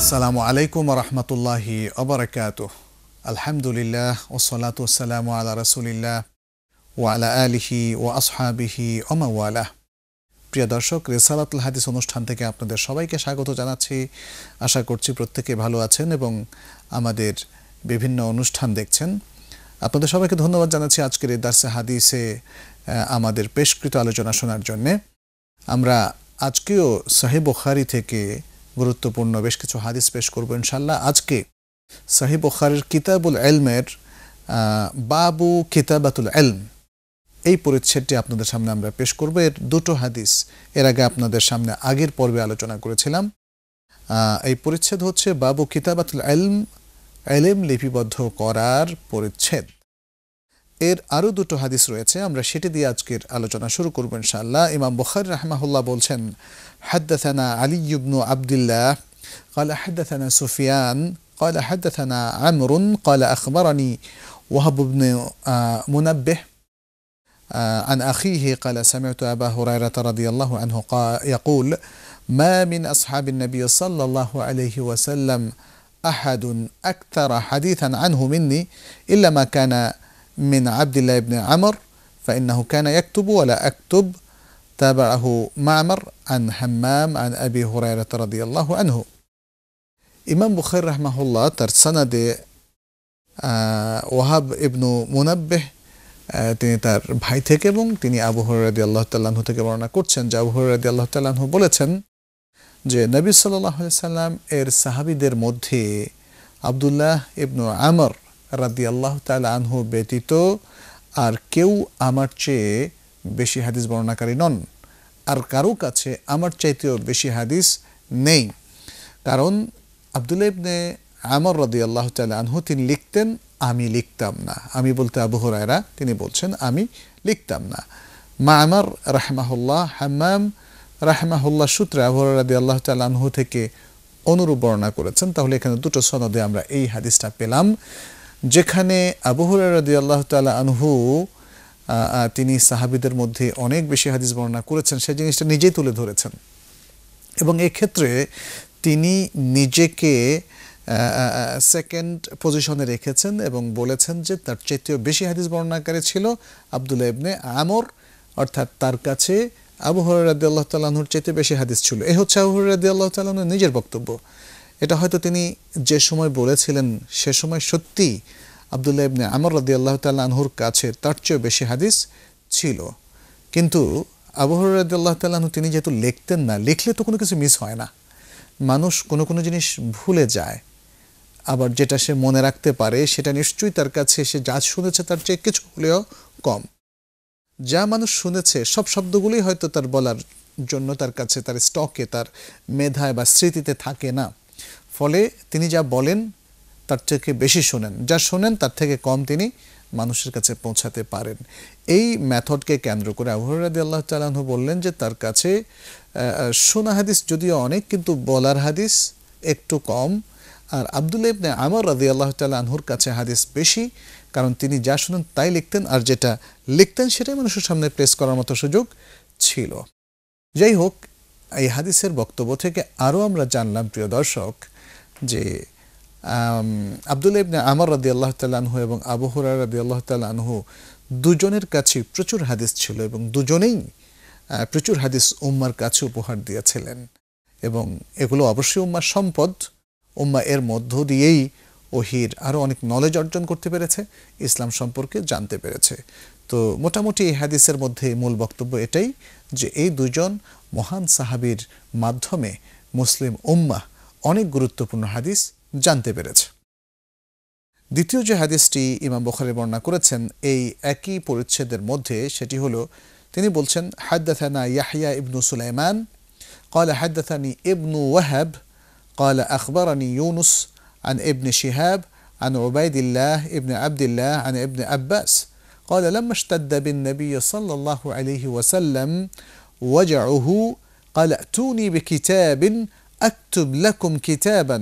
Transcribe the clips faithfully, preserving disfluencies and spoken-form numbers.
আসসালামু আলাইকুম ওয়া রাহমাতুল্লাহি ওয়া বারাকাতুহু। আলহামদুলিল্লাহ ওয়াসসালাতু ওয়াসসালামু আলা রাসূলিল্লাহ ওয়া আলা আলিহি ওয়া আসহাবিহি ওয়া মাওয়ালাহ। প্রিয় দর্শক, রিসালাতুল হাদিস অনুষ্ঠান থেকে আপনাদের সবাইকে স্বাগত জানাচ্ছি। আশা করছি প্রত্যেকে ভালো আছেন এবং আমাদের বিভিন্ন অনুষ্ঠান দেখছেন। আপনাদের সবাইকে ধন্যবাদ জানাচ্ছি আজকের এই দার্সে হাদিসে আমাদের পেশকৃত আলোচনা শোনার জন্যে। আমরা আজকেও সহিহ বুখারী থেকে গুরুত্বপূর্ণ বেশ কিছু হাদিস পেশ করব ইনশাআল্লাহ। আজকে সহিহ বুখারীর কিতাবুল ইলমের বাবু কিতাবাতুল ইলম এই পরিচ্ছেদটি আপনাদের সামনে আমরা পেশ করব। এর দুটো হাদিস এর আগে আপনাদের সামনে আগের পর্বে আলোচনা করেছিলাম। এই পরিচ্ছেদ হচ্ছে বাবু কিতাবাতুল ইলম, ইলম লিপিবদ্ধ করার পরিচ্ছেদ। এর আরও দুটো হাদিস রয়েছে, আমরা সেটি দিয়ে আজকের আলোচনা শুরু করব ইনশাআল্লাহ। ইমাম বুখারী রাহিমাহুল্লাহ বলছেন, হাদ্দাসানা আলী ইবনু আবদুল্লাহ قال حدثنا سفيان قال حدثنا عمرو قال أخبرني وهب بن منبه عن أخيه قال سمعت أبا هريرة رضي الله عنه قال يقول ما من أصحاب النبي صلى الله عليه وسلم أحد أكثر حديثا عنه مني إلا ما كان من عبد الله بن عمر فإنه كان يكتب ولا أكتب تابعه معمر عن حمام عن أبي هريرة رضي الله عنه। ইমাম বুখারী রাহিমাহুল্লাহ তার সনদে ওয়াহাব ইবনু মুনাব্বিহ তিনি তার ভাই থেকে এবং তিনি আবু হুরায়রা রাদিয়াল্লাহু তাআলা আনহু থেকে বর্ণনা করছেন যে আবু হুরায়রা রাদিয়াল্লাহু তাআলা আনহু বলেছেন যে নবী সাল্লাল্লাহু আলাইহি সাল্লাম এর সাহাবীদের মধ্যে আব্দুল্লাহ ইবনু আমর রাদিয়াল্লাহু তাআলা আনহু ব্যতীত আর কেউ আমার চেয়ে বেশি হাদিস বর্ণনাকারী নন, আর কারো কাছে আমার চাইতেও বেশি হাদিস নেই। কারণ আব্দুল্লাহ ইবনে আমর রাদিয়াল্লাহু তাআলা আনহু তিনি লিখতেন, আমি লিখতাম না। আমি বলতে আবু হুরায়রা তিনি বলছেন আমি লিখতাম না। মা'মার রাহিমাহুল্লাহ হাম্মাম রাহিমাহুল্লাহ সূত্রে আবু হুরায়রা রাদিয়াল্লাহু তাআলা আনহু থেকে অনুরূপ বর্ণনা করেছেন। তাহলে এখানে দুটো সনদে আমরা এই হাদিসটা পেলাম, যেখানে আবু হুরায়রা রাদিয়াল্লাহু তাআলা আনহু তিনি সাহাবীদের মধ্যে অনেক বেশি হাদিস বর্ণনা করেছেন, সেই জিনিসটা নিজেই তুলে ধরেছেন এবং এই ক্ষেত্রে তিনি নিজেকে সেকেন্ড পজিশনে রেখেছেন এবং বলেছেন যে তার চাইতেও বেশি হাদিস বর্ণনাকারী ছিল আব্দুল্লাহ ইবনে আমর, অর্থাৎ তার কাছে আবু হুরায়রা রাদিয়াল্লাহু তাআলা আনহুর চাইতে বেশি হাদিস ছিল। এই হচ্ছে আবু হুরায়রা রাদিয়াল্লাহু তাআলা আনহুর নিজের বক্তব্য। এটা হয়তো তিনি যে সময় বলেছিলেন সে সময় সত্যি আব্দুল্লাহ ইবনে আমর রাদিয়াল্লাহু তাআলা আনহুর কাছে তার চেয়েও বেশি হাদিস ছিল, কিন্তু আবু হুরায়রা রাদিয়াল্লাহু তাআলা আনহু তিনি যেহেতু লিখতেন না, লিখলে তো কোনো কিছু মিস হয় না। মানুষ কোনো কোনো জিনিস ভুলে যায়, আবার যেটা সে মনে রাখতে পারে সেটা নিশ্চয়ই তার কাছে সে যা শুনেছে তার চেয়ে কিছু হলেও কম। যা মানুষ শুনেছে সব শব্দগুলোই হয়তো তার বলার জন্য তার কাছে তার স্টকে তার মেধায় বা স্মৃতিতে থাকে না, ফলে তিনি যা বলেন তার থেকে বেশি শোনেন, যা শোনেন তার থেকে কম তিনি মানুষের কাছে পৌঁছাতে পারেন। এই মেথডকে কেন্দ্র করে আবু হুরায়রা রাদিয়াল্লাহু তাআলা আনহু বললেন যে তার কাছে শোনা হাদিস যদিও অনেক, কিন্তু বলার হাদিস একটু কম। আর আব্দুল্লাহ ইবনে আমর রাদিয়াল্লাহু তাআলা আনহুর কাছে হাদিস বেশি, কারণ তিনি যা শুনেন তাই লিখতেন, আর যেটা লিখতেন সেটাই মানুষের সামনে প্লেস করার মতো সুযোগ ছিল। যাই হোক, এই হাদিসের বক্তব্য থেকে আরও আমরা জানলাম প্রিয় দর্শক যে আব্দুল্লাহ ইবনে আমর রাদিয়াল্লাহু তাআলা আনহু এবং আবু হুরায়রা রাদিয়াল্লাহু তাআলা আনহু দুজনের কাছে প্রচুর হাদিস ছিল এবং দুজনেই প্রচুর হাদিস উম্মার কাছে উপহার দিয়েছিলেন এবং এগুলো অবশ্যই উম্মার সম্পদ। উম্মা এর মধ্য দিয়েই ওহির আরও অনেক নলেজ অর্জন করতে পেরেছে, ইসলাম সম্পর্কে জানতে পেরেছে। তো মোটামুটি এই হাদিসের মধ্যে মূল বক্তব্য এটাই যে এই দুজন মহান সাহাবীর মাধ্যমে মুসলিম উম্মাহ অনেক গুরুত্বপূর্ণ হাদিস জানতে পেরেছে। দ্বিতীয় যে হাদিসটি ইমাম বুখারী বর্ণনা করেছেন এই একই পরিচ্ছেদের মধ্যে, সেটি হলো তিনি বলছেন, হাদ্দাথানা ইয়াহইয়া ইবনু সুলাইমান قال حدثني ابن وهب قال أخبرني يونس عن ابن شهاب عن عبيد الله ابن عبد الله عن ابن عباس قال لما اشتد بالنبي صلى الله عليه وسلم وجعه قال ائتوني بكتاب أكتب لكم كتابا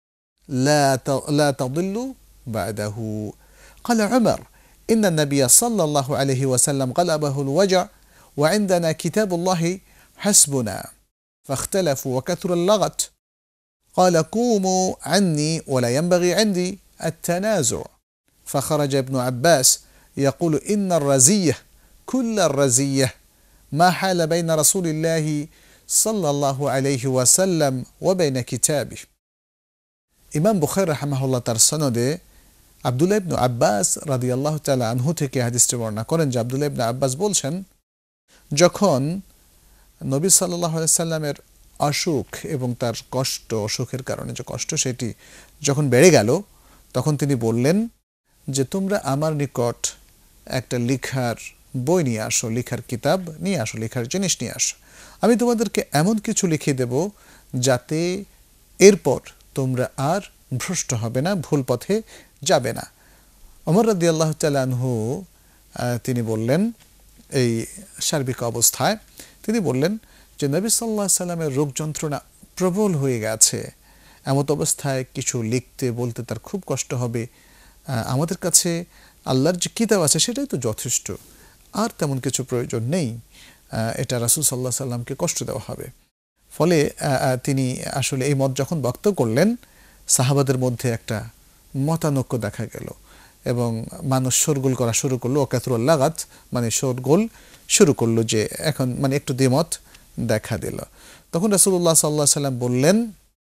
لا لا تضلوا بعده. قال عمر إن النبي صلى الله عليه وسلم غلبه الوجع وعندنا كتاب الله حسبنا فاختلفوا وكثر اللغط قال قوموا عني ولا ينبغي عندي التنازع فخرج ابن عباس يقول إن الرزية كل الرزية ما حال بين رسول الله صلى الله عليه وسلم وبين كتابه ইমাম বুখারী রাহিমাহুল্লাহ তার সনদে আব্দুল্লাহ ইবনে আব্বাস রাদিয়াল্লাহু তাআলা আনহু থেকে হাদিসটি বর্ণনা করেন যে আব্দুল্লাহ ইবনে আব্বাস বলছেন যখন নবী সাল্লাল্লাহু আলাইহি সাল্লামের অসুখ এবং তার কষ্ট অসুখের কারণে যে কষ্ট সেটি যখন বেড়ে গেল তখন তিনি বললেন যে তোমরা আমার নিকট একটা লেখার বই নিয়ে আসো লেখার কিতাব নিয়ে আসো লেখার জিনিস নিয়ে আসো আমি তোমাদেরকে এমন কিছু লিখে দেব যাতে এরপর তোমরা আর ভ্রষ্ট হবে না ভুল পথে যাবে না ওমর রাদিয়াল্লাহু তাআলা আনহু তিনি বললেন এই সার্বিক অবস্থায় তিনি বললেন যে নবী সাল্লাল্লাহু আলাইহি সাল্লামের রোগ যন্ত্রণা প্রবল হয়ে গেছে এমন অবস্থায় কিছু লিখতে বলতে তার খুব কষ্ট হবে আমাদের কাছে আল্লাহর যে কিতাব আছে সেটাই তো যথেষ্ট আর তেমন কিছু প্রয়োজন নেই এটা রাসূল সাল্লাল্লাহু আলাইহি সাল্লামকে কষ্ট দেওয়া হবে ফলে তিনি আসলে এই মত যখন ব্যক্ত করলেন সাহাবাদের মধ্যে একটা মতানৈক্য দেখা গেল এবং মানুষ শোরগোল করা শুরু করলো ওকাথরুল লাগাত মানে শোরগোল শুরু করলো যে এখন মানে একটু দ্বিমত দেখা দিল তখন রাসূলুল্লাহ সাল্লাল্লাহু আলাইহি সাল্লাম বললেন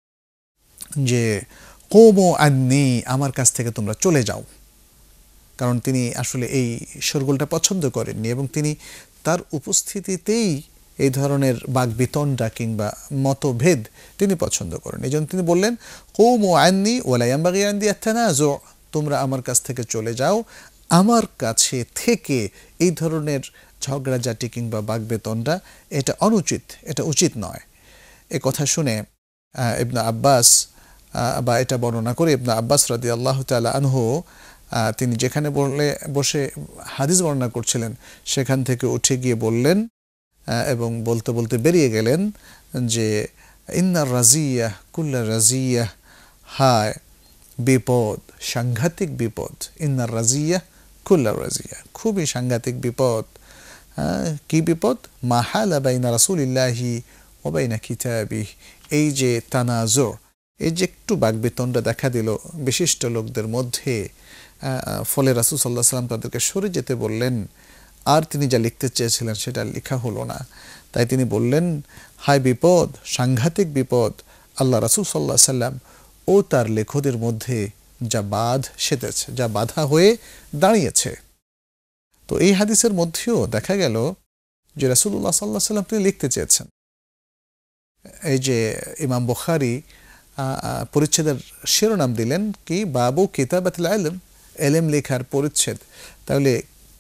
যে কুমু আন্নি আমার কাছ থেকে তোমরা চলে যাও কারণ তিনি আসলে এই শোরগোলটা পছন্দ করেননি এবং তিনি তার উপস্থিতিতেই এই ধরনের বাকবিতণ্ডা কিংবা মতভেদ তিনি পছন্দ করেন এইজন্য তিনি বললেন কুমু আন্নি ওয়ালা ইয়ানবাগি আনদি আত-তানাজু তোমরা আমার কাছ থেকে চলে যাও আমার কাছে থেকে এই ধরনের ঝগড়াঝাটি কিংবা বাকবিতণ্ডা এটা অনুচিত এটা উচিত নয় এই কথা শুনে ইবনে আব্বাস বা এটা বর্ণনা করে ইবনে আব্বাস রাদিয়াল্লাহু তাআলা আনহু তিনি যেখানে বললে বসে হাদিস বর্ণনা করছিলেন সেখান থেকে উঠে গিয়ে বললেন এবং বলতে বলতে বেরিয়ে গেলেন যে ইন্নার রাজিয়া কুল্লা রাজিয়া হায় বিপদ সাংঘাতিক বিপদ ইন্নার রাজিয়া কুল্লা রাজিয়া খুবই সাংঘাতিক বিপদ কি বিপদ মা হালা বাইনা রাসূলিল্লাহি ওয়া বাইনা কিতাবিহি এই যে তানাজু এই যে একটু বাকবিতণ্ডা দেখা দিল বিশিষ্ট লোকদের মধ্যে ফলে রাসূল সাল্লাল্লাহু আলাইহি সাল্লাম তাদেরকে সরে যেতে বললেন আর তিনি যা লিখতে চেয়েছিলেন সেটা লেখা হলো না তাই তিনি বললেন হায় বিপদ সাংঘাতিক বিপদ আল্লাহ রাসূল সাল্লাল্লাহু আলাইহি সাল্লাম ও তার লেখকদের মধ্যে যা বাধ সেতেছে যা বাধা হয়ে দাঁড়িয়েছে তো এই হাদিসের মধ্যেও দেখা গেল যে রাসূলুল্লাহ সাল্লাল্লাহু আলাইহি সাল্লাম তিনি লিখতে চেয়েছেন এই যে ইমাম বুখারী পরিচ্ছেদের শিরোনাম দিলেন কি বাবু কিতাবাতুল ইলম ইলম লেখার পরিচ্ছেদ তাহলে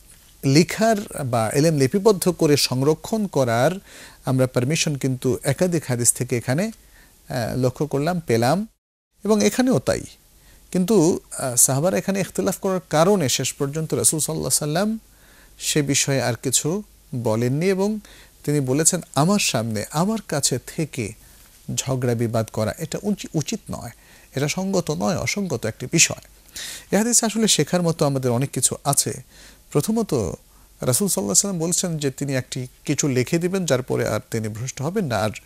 লেখার বা ইলম লিপিবদ্ধ করে সংরক্ষণ করার আমরা পারমিশন কিন্তু একাধিক হাদিস থেকে এখানে লক্ষ্য করলাম পেলাম এবং এখানেও তাই কিন্তু সাহাবারা এখানে ইখতিলাফ করার কারণে শেষ পর্যন্ত রাসূল সাল্লাল্লাহু আলাইহি সাল্লাম সে বিষয়ে আর কিছু বলেননি এবং তিনি বলেছেন আমার সামনে আমার কাছে থেকে ঝগড়া বিবাদ করা এটা উচিত নয় এটা সঙ্গত নয় অসঙ্গত একটি বিষয় এই হাদিসে আসলে শেখার মতো আমাদের অনেক কিছু আছে প্রথমত রাসূল সাল্লাল্লাহু আলাইহি সাল্লাম বলছেন যে তিনি একটি কিছু লিখে দিবেন যার পরে আর তিনি ভ্রষ্ট হবেন না আর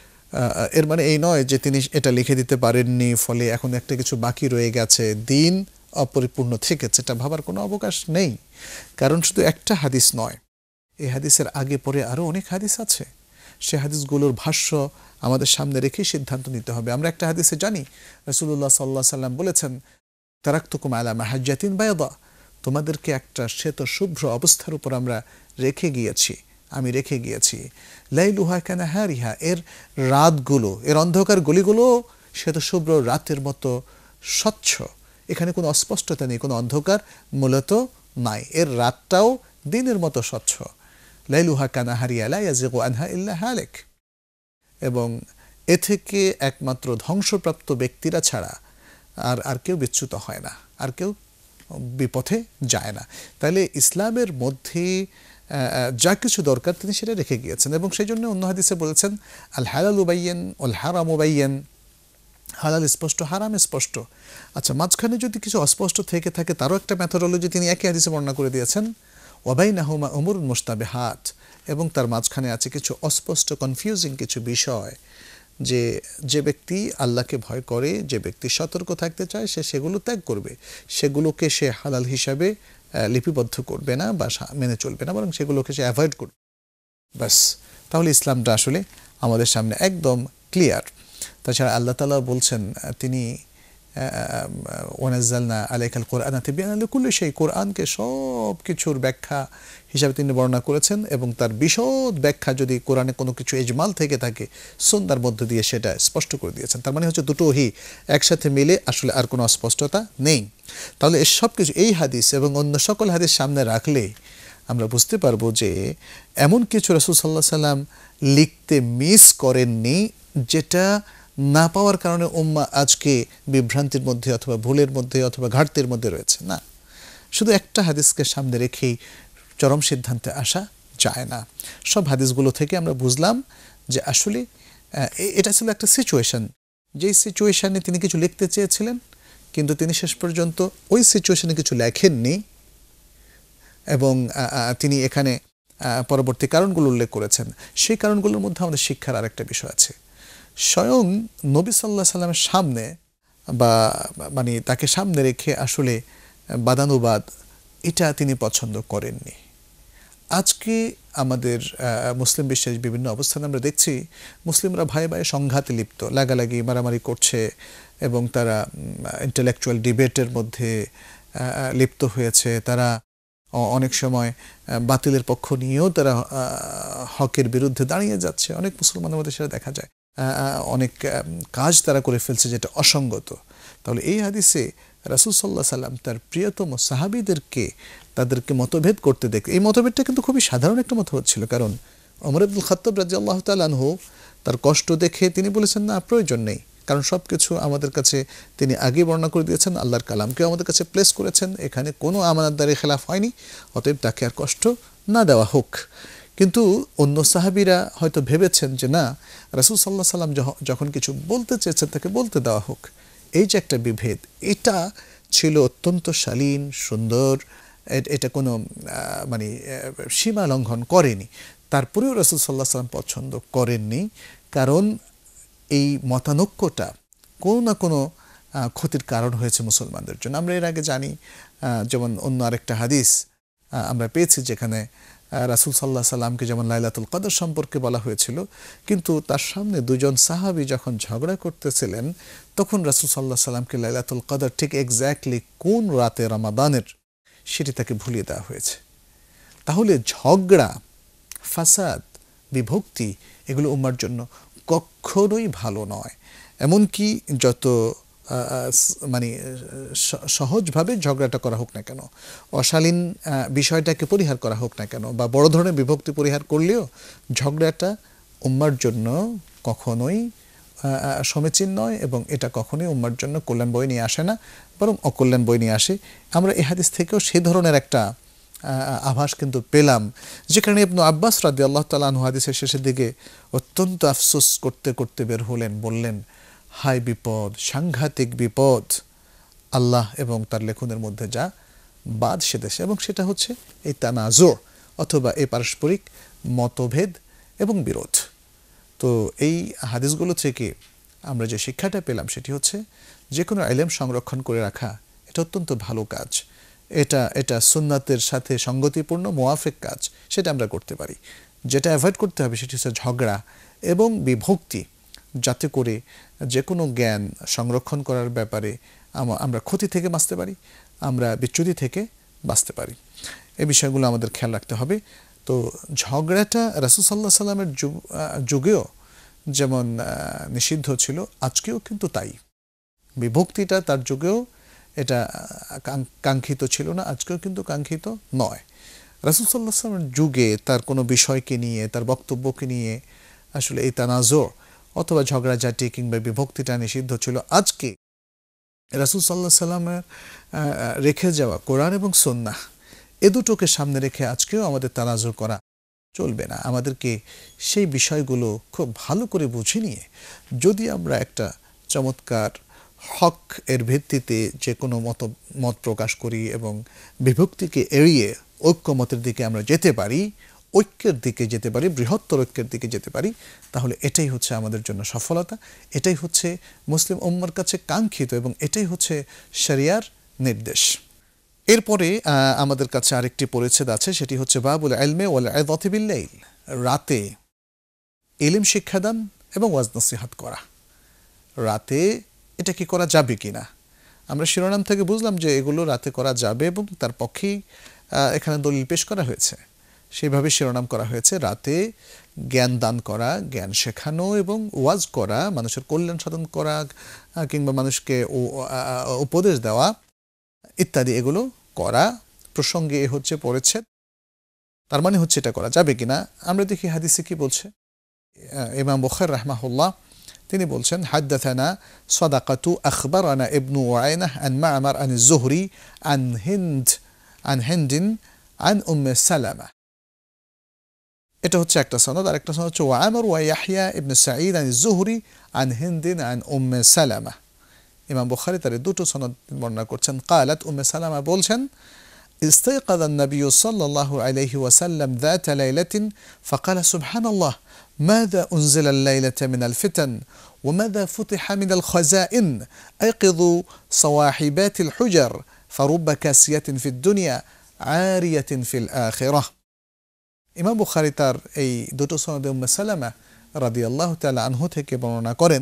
এর মানে এই নয় যে তিনি এটা লিখে দিতে পারেননি ফলে এখন একটা কিছু বাকি রয়ে গেছে দিন অপরিপূর্ণ থেকেছে এটা ভাবার কোনো অবকাশ নেই কারণ শুধু একটা হাদিস নয় এই হাদিসের আগে পরে আরও অনেক হাদিস আছে সে হাদিসগুলোর ভাষ্য আমাদের সামনে রেখেই সিদ্ধান্ত নিতে হবে আমরা একটা হাদিসে জানি রাসূলুল্লাহ সাল্লাল্লাহু আলাইহি সাল্লাম বলেছেন তারাকতুকুম আলা মাহাজ্জাতিন বায়দা তোমাদেরকে একটা শ্বেত শুভ্র অবস্থার উপর আমরা রেখে গিয়েছি আমি রেখে গিয়েছি লাইলুহা কানাহারিহা এর রাতগুলো এর অন্ধকার গলিগুলো শ্বেত শুভ্র রাতের মতো স্বচ্ছ এখানে কোনো অস্পষ্টতা নেই কোনো অন্ধকার মূলত নাই এর রাতটাও দিনের মতো স্বচ্ছ লাইলুহা কানাহারিয়া লা ইয়াজিগু আনহা ইল্লা হালিক এবং এ থেকে একমাত্র ধ্বংসপ্রাপ্ত ব্যক্তিরা ছাড়া আর আর কেউ বিচ্যুত হয় না আর কেউ বিপথে যায় না তাহলে ইসলামের মধ্যে যা কিছু দরকার তিনি সেটা রেখে গিয়েছেন এবং সেই জন্য অন্য হাদিসে বলেছেন আল হালালু বাইয়িন ওয়াল হারামু বাইয়িন হালাল স্পষ্ট হারাম স্পষ্ট আচ্ছা মাঝখানে যদি কিছু অস্পষ্ট থেকে থাকে তারও একটা মেথোডোলজি তিনি একই হাদিসে বর্ণনা করে দিয়েছেন ওয়া বাইনাহুমা উমুরুন মুশতাবিহাত এবং তার মাঝখানে আছে কিছু অস্পষ্ট কনফিউজিং কিছু বিষয় যে যে ব্যক্তি আল্লাহকে ভয় করে, যে ব্যক্তি সতর্ক থাকতে চায়, সে সেগুলো ত্যাগ করবে, সেগুলোকে সে হালাল হিসাবে লিপিবদ্ধ করবে না বা মেনে চলবে না, বরং সেগুলোকে সে অ্যাভয়েড করবে। ব্যাস, তাহলে ইসলামটা আসলে আমাদের সামনে একদম ক্লিয়ার। তাছাড়া আল্লাহ তাআলা বলছেন, তিনি ওয়ানাজ্জালনা আলাইকাল কুরআনা তিবয়ানান লিকুল্লি শাই, কোরআনকে সব কিছুর ব্যাখ্যা হিসাবে তিনি বর্ণনা করেছেন, এবং তার বিশদ ব্যাখ্যা যদি কোরআনে কোনো কিছু ইজমাল থেকে থাকে সুন্নাহর মধ্য দিয়ে সেটা স্পষ্ট করে দিয়েছেন। তার মানে হচ্ছে দুটো ওহী একসাথে মিলে আসলে আর কোনো অস্পষ্টতা নেই। তাহলে এই সব কিছু, এই হাদিস এবং অন্য সকল হাদিস সামনে রাখলে আমরা বুঝতে পারবো যে এমন কিছু রাসূল সাল্লাল্লাহু আলাইহি সাল্লাম লিখতে মিস করেননি যেটা না পাওয়ার কারণে উম্মাহ আজকে বিভ্রান্তির মধ্যে অথবা ভুলের মধ্যে অথবা ঘাটতির মধ্যে রয়েছে। না, শুধু একটা হাদিসকে সামনে রেখেই চরম সিদ্ধান্তে আসা যায় না। সব হাদিসগুলো থেকে আমরা বুঝলাম যে আসলে এটা ছিল একটা সিচুয়েশন, যেই সিচুয়েশনে তিনি কিছু লিখতে চেয়েছিলেন, কিন্তু তিনি শেষ পর্যন্ত ওই সিচুয়েশনে কিছু লেখেননি, এবং তিনি এখানে পরবর্তী কারণগুলো উল্লেখ করেছেন। সেই কারণগুলোর মধ্যে আমাদের শিক্ষার আরেকটা বিষয় আছে। স্বয়ং নবী সাল্লাল্লাহু আলাইহি সাল্লামের সামনে বা মানে তাকে সামনে রেখে আসলে বাদানুবাদ, এটা তিনি পছন্দ করেননি। আজকে আমাদের মুসলিম বিশ্বের বিভিন্ন অবস্থানে আমরা দেখছি মুসলিমরা ভাই ভাই সংঘাতে লিপ্ত, লাগালাগি মারামারি করছে, এবং তারা ইন্টেলেকচুয়াল ডিবেটের মধ্যে লিপ্ত হয়েছে। তারা অনেক সময় বাতিলের পক্ষ নিয়েও তারা হকের বিরুদ্ধে দাঁড়িয়ে যাচ্ছে। অনেক মুসলমানের মধ্যে সেটা দেখা যায়। অনেক কাজ তারা করে ফেলছে যেটা অসঙ্গত। তাহলে এই হাদিসে রাসূল সাল্লাল্লাহু আলাইহি সাল্লাম তার প্রিয়তম সাহাবীদেরকে তাদেরকে মতভেদ করতে দেখে, এই মতভেদটা কিন্তু খুবই সাধারণ একটা মতভেদ ছিল। কারণ ওমর ইবনুল খাত্তাব রাদিয়াল্লাহু তাআলা আনহু তার কষ্ট দেখে তিনি বলেছেন, না, প্রয়োজন নেই, কারণ সব কিছু আমাদের কাছে তিনি আগে বর্ণনা করে দিয়েছেন, আল্লাহর কালামকেও আমাদের কাছে প্লেস করেছেন, এখানে কোনো আমানতদারি খেলাফ হয়নি, অতএব তাকে আর কষ্ট না দেওয়া হোক। কিন্তু অন্য সাহাবীরা হয়তো ভেবেছেন যে না, রাসূল সাল্লাল্লাহু আলাইহি সাল্লাম যখন কিছু বলতে চেয়েছেন তাকে বলতে দেওয়া হোক। এই যে একটা বিভেদ, এটা ছিল অত্যন্ত শালীন, সুন্দর, এটা কোনো মানে সীমা লঙ্ঘন করেনি। তারপরেও রাসূল সাল্লাল্লাহু আলাইহি সাল্লাম পছন্দ করেননি, কারণ এই মতানৈক্যটা কোনো না কোনো ক্ষতির কারণ হয়েছে মুসলমানদের জন্য। আমরা এর আগে জানি, যেমন অন্য আরেকটা হাদিস আমরা পেয়েছি যেখানে রাসূল সাল্লাল্লাহু আলাইহি সাল্লামকে যেমন লাইলাতুল কদর সম্পর্কে বলা হয়েছিল, কিন্তু তার সামনে দুজন সাহাবী যখন ঝগড়া করতেছিলেন, তখন রাসূল সাল্লাল্লাহু আলাইহি সাল্লামকে লাইলাতুল কদর ঠিক এক্স্যাক্টলি কোন রাতে রমাদানের সেটি তাকে ভুলিয়ে দেওয়া হয়েছে। তাহলে ঝগড়া, ফাসাদ, বিভক্তি, এগুলো উম্মার জন্য কখনোই ভালো নয়। এমনকি যত মানে সহজভাবে ঝগড়াটা করা হোক না কেন, অশালীন বিষয়টাকে পরিহার করা হোক না কেন, বা বড় ধরনের বিভক্তি পরিহার করলেও ঝগড়াটা উম্মার জন্য কখনোই সমীচীন নয়, এবং এটা কখনোই উম্মার জন্য কল্যাণ বয়ে নিয়ে আসে না, বরং অকল্যাণ বয়ে নিয়ে আসে। আমরা এই হাদিস থেকেও সেই ধরনের একটা আভাস কিন্তু পেলাম, যেখানে ইবনু আব্বাস রাদিয়াল্লাহু তাআলা আনহু হাদিসের শেষের দিকে অত্যন্ত আফসোস করতে করতে বের হলেন, বললেন, হায় বিপদ, সাংঘাতিক বিপদ, আল্লাহ এবং তার লেখনের মধ্যে যা বাদ সেদেশে, এবং সেটা হচ্ছে এই তানাজু অথবা এই পারস্পরিক মতভেদ এবং বিরোধ। তো এই হাদিসগুলো থেকে আমরা যে শিক্ষাটা পেলাম সেটি হচ্ছে যে কোনো ইলম সংরক্ষণ করে রাখা এটা অত্যন্ত ভালো কাজ, এটা এটা সুন্নাতের সাথে সঙ্গতিপূর্ণ মুওয়াফিক কাজ, সেটা আমরা করতে পারি। যেটা অ্যাভয়েড করতে হবে সেটি হচ্ছে ঝগড়া এবং বিভক্তি, যাতে করে যে কোনো জ্ঞান সংরক্ষণ করার ব্যাপারে আমরা ক্ষতি থেকে বাঁচতে পারি, আমরা বিচ্যুতি থেকে বাঁচতে পারি। এই বিষয়গুলো আমাদের খেয়াল রাখতে হবে। তো ঝগড়াটা রাসূল সাল্লাল্লাহু আলাইহি সাল্লামের যুগেও যেমন নিষিদ্ধ ছিল, আজকেও কিন্তু তাই। বিভক্তিটা তার যুগেও এটা কাঙ্ক্ষিত ছিল না, আজকেও কিন্তু কাঙ্ক্ষিত নয়। রাসূল সাল্লাল্লাহু আলাইহি সাল্লামের যুগে তার কোনো বিষয়কে নিয়ে, তার বক্তব্যকে নিয়ে আসলে এই তানাজু অথবা ঝগড়াঝাটি কিংবা বিভক্তিটা নিষিদ্ধ ছিল। আজকে রাসূল সাল্লাল্লাহু আলাইহি সাল্লামের রেখে যাওয়া কোরআন এবং সুন্নাহ, এ দুটোকে সামনে রেখে আজকেও আমাদের তানাজু করা চলবে না। আমাদেরকে সেই বিষয়গুলো খুব ভালো করে বুঝে নিয়ে যদি আমরা একটা চমৎকার হক এর ভিত্তিতে যে কোনো মত মত প্রকাশ করি এবং বিভক্তিকে এড়িয়ে ঐক্যমতের দিকে আমরা যেতে পারি, ঐক্যের দিকে যেতে পারি, বৃহত্তর ঐক্যের দিকে যেতে পারি, তাহলে এটাই হচ্ছে আমাদের জন্য সফলতা, এটাই হচ্ছে মুসলিম উম্মার কাছে কাঙ্ক্ষিত এবং এটাই হচ্ছে শরিয়ার নির্দেশ। এরপরে আমাদের কাছে আরেকটি পরিচ্ছেদ আছে, সেটি হচ্ছে বাবুল ইলমি ওয়াল ইযাতি বিল লাইল, রাতে ইলম শিক্ষাদান এবং ওয়াজ নসিহত করা। রাতে এটা কি করা যাবে কিনা? আমরা শিরোনাম থেকে বুঝলাম যে এগুলো রাতে করা যাবে এবং তার পক্ষেই এখানে দলিল পেশ করা হয়েছে, সেইভাবে শিরোনাম করা হয়েছে। রাতে জ্ঞান দান করা, জ্ঞান শেখানো এবং ওয়াজ করা, মানুষের কল্যাণ সাধন করা কিংবা মানুষকে উপদেশ দেওয়া ইত্যাদি এগুলো করা প্রসঙ্গে এ হচ্ছে পড়েছে। তার মানে হচ্ছে এটা করা যাবে কিনা। আমরা দেখি হাদিসে কি বলছে। ইমাম বুখারী রাহমাহুল্লাহ তিনি বলছেন, হাদ্দাথানা সাদাকাতু আখবারানা ইবনু উয়াইনাহ আন মা'মার আন যুহরি আন হিন্দ আন হিন্দিন আন উম্মে সালামা। এটা হচ্ছে একটা সনদ। আর একটা সনদ হচ্ছে ওয়ামর ওয়া ইয়াহইয়া ইবনে সাঈদ আন যুহরি আন হিন্দিন আন উম্মে সালামা। ইমাম বুখারী তার দুটো সনদ বর্ণনা করছেন। قالت উম্মে সালামা বলছেন, استيقظ النبي صلى الله عليه وسلم ذات ليلة فقال سبحان الله ماذا أنزل الليلة من الفتن وماذا فتح من الخزائن أيقظوا صواحبات الحجر فرب كاسية في الدنيا عارية في الآخرة। ইমাম বুখারী তার এই দুটো সনদে উম্মে সালামা রাদিয়াল্লাহু তাআলা আনহু থেকে বর্ণনা করেন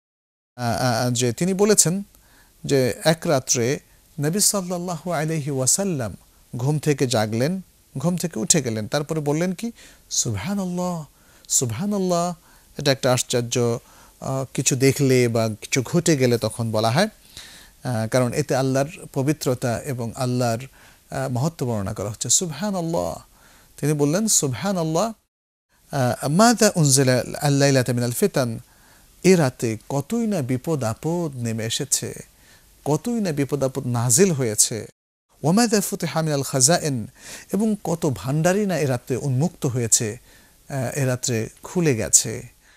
যে তিনি বলেছেন যে এক রাত্রে নবী সাল্লাল্লাহু আলাইহি ওয়াসাল্লাম ঘুম থেকে জাগলেন, ঘুম থেকে উঠে গেলেন, তারপরে বললেন কি সুবহানাল্লাহ সুবহানাল্লাহ। এটা একটা আশ্চর্য কিছু দেখলে বা কিছু ঘটে গেলে তখন বলা হয়, কারণ এতে আল্লাহর পবিত্রতা এবং আল্লাহর মহত্ব বর্ণনা করা হচ্ছে। সুবহানাল্লাহ, তিনি বললেন সুবহানাল্লাহ মাযা উনজিলা আল-লাইলাতা মিনাল ফিতান, এ রাতে কতই না বিপদ আপদ নেমে এসেছে, কতই না বিপদ আপদ নাজিল হয়েছে। ওয়ামাযা ফুতিহা মিনাল খাজাইন, এবং কত ভান্ডারই না এ রাতে উন্মুক্ত হয়েছে, এ রাত্রে খুলে গেছে।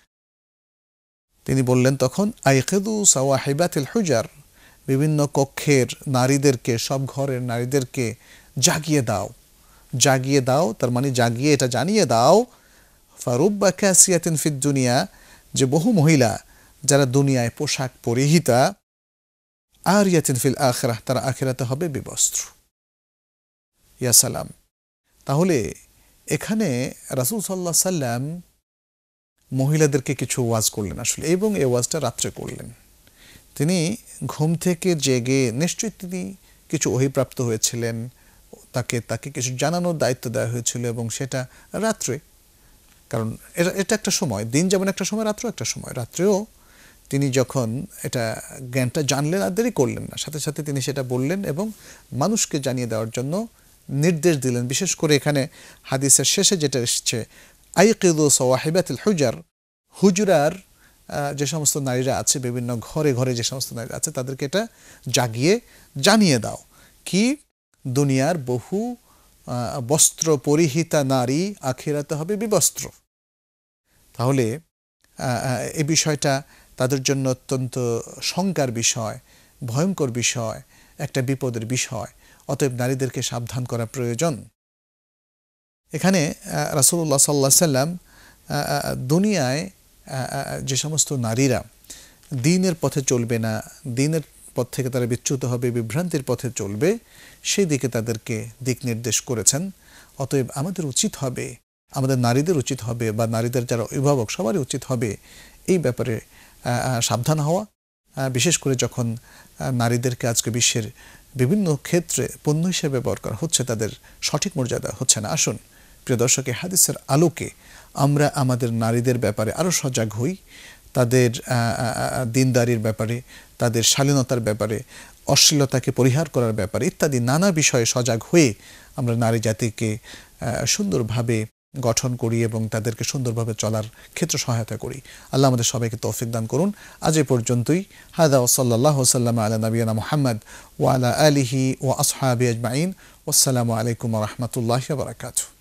তিনি বললেন তখন আইকিদু সাওয়াহিবাতিল হুজার, বিভিন্ন কক্ষের নারীদেরকে, সব ঘরের নারীদেরকে জাগিয়ে দাও, জাগিয়ে দাও, তার মানে জাগিয়ে এটা জানিয়ে দাও। ফারুব্বা কাসিয়াতিন ফিদ দুনিয়া, যে বহু মহিলা যারা দুনিয়ায় পোশাক পরিহিতা, আরিয়াতিন ফিল আখিরাহ, তারা আখিরাতে হবে বিবস্ত্র। ইয়া সালাম। তাহলে এখানে রাসূল সাল্লাল্লাহু আলাইহি সাল্লাম মহিলাদেরকে কিছু ওয়াজ করলেন আসলে, এবং এই ওয়াজটা রাত্রে করলেন। তিনি ঘুম থেকে জেগে, নিশ্চয়ই তিনি কিছু ওহীপ্রাপ্ত হয়েছিলেন, তাকে তাকে কিছু জানানোর দায়িত্ব দেওয়া হয়েছিল, এবং সেটা রাত্রে, কারণ এটা এটা একটা সময়, দিন যেমন একটা সময়, রাত্রেও একটা সময়। রাত্রেও তিনি যখন এটা জ্ঞানটা জানলেন আর দেরি করলেন না, সাথে সাথে তিনি সেটা বললেন এবং মানুষকে জানিয়ে দেওয়ার জন্য নির্দেশ দিলেন। বিশেষ করে এখানে হাদিসের শেষে যেটা এসছে, আইকিদু সাওয়াহিবাতিল হুজার, হুজরার যে সমস্ত নারীরা আছে, বিভিন্ন ঘরে ঘরে যে সমস্ত নারীরা আছে, তাদেরকে এটা জাগিয়ে জানিয়ে দাও কি দুনিয়ার বহু বস্ত্র পরিহিতা নারী আখিরাতে হবে বিবস্ত্র। তাহলে এই বিষয়টা তাদের জন্য অত্যন্ত শঙ্কার বিষয়, ভয়ঙ্কর বিষয়, একটা বিপদের বিষয়। অতএব নারীদেরকে সাবধান করা প্রয়োজন। এখানে রাসূলুল্লাহ সাল্লাল্লাহু আলাইহি সাল্লাম দুনিয়ায় যে সমস্ত নারীরা দ্বীনের পথে চলবে না, দ্বীনের পথ থেকে তারা বিচ্যুত হবে, বিভ্রান্তির পথে চলবে, সেই দিকে তাদেরকে দিক নির্দেশ করেছেন। অতএব আমাদের উচিত হবে, আমাদের নারীদের উচিত হবে, বা নারীদের যারা অভিভাবক সবারই উচিত হবে এই ব্যাপারে সাবধান হওয়া। বিশেষ করে যখন নারীদেরকে আজকে বিশ্বের বিভিন্ন ক্ষেত্রে পণ্য হিসেবে ব্যবহার করা হচ্ছে, তাদের সঠিক মর্যাদা হচ্ছে না। আসুন প্রিয় দর্শক, হাদিসের আলোকে আমরা আমাদের নারীদের ব্যাপারে আরও সজাগ হই, তাদের দিনদারির ব্যাপারে, তাদের শালীনতার ব্যাপারে, অশ্লীলতাকে পরিহার করার ব্যাপারে ইত্যাদি নানা বিষয়ে সজাগ হয়ে আমরা নারী জাতিকে সুন্দরভাবে গঠন করি এবং তাদেরকে সুন্দরভাবে চলার ক্ষেত্রে সহায়তা করি। আল্লাহ আমাদের সবাইকে তৌফিক দান করুন। আজ এ পর্যন্তই। হাদা ওয়া সাল্লাল্লাহু ওয়াসাল্লাম আলা নবিয়িনা মুহাম্মদ ওয়া আলা আলিহি ওয়া আসহাবিহি আজমাইন। ওয়াসসালামু আলাইকুম ওয়া রাহমাতুল্লাহি ওয়া বারাকাতুহু।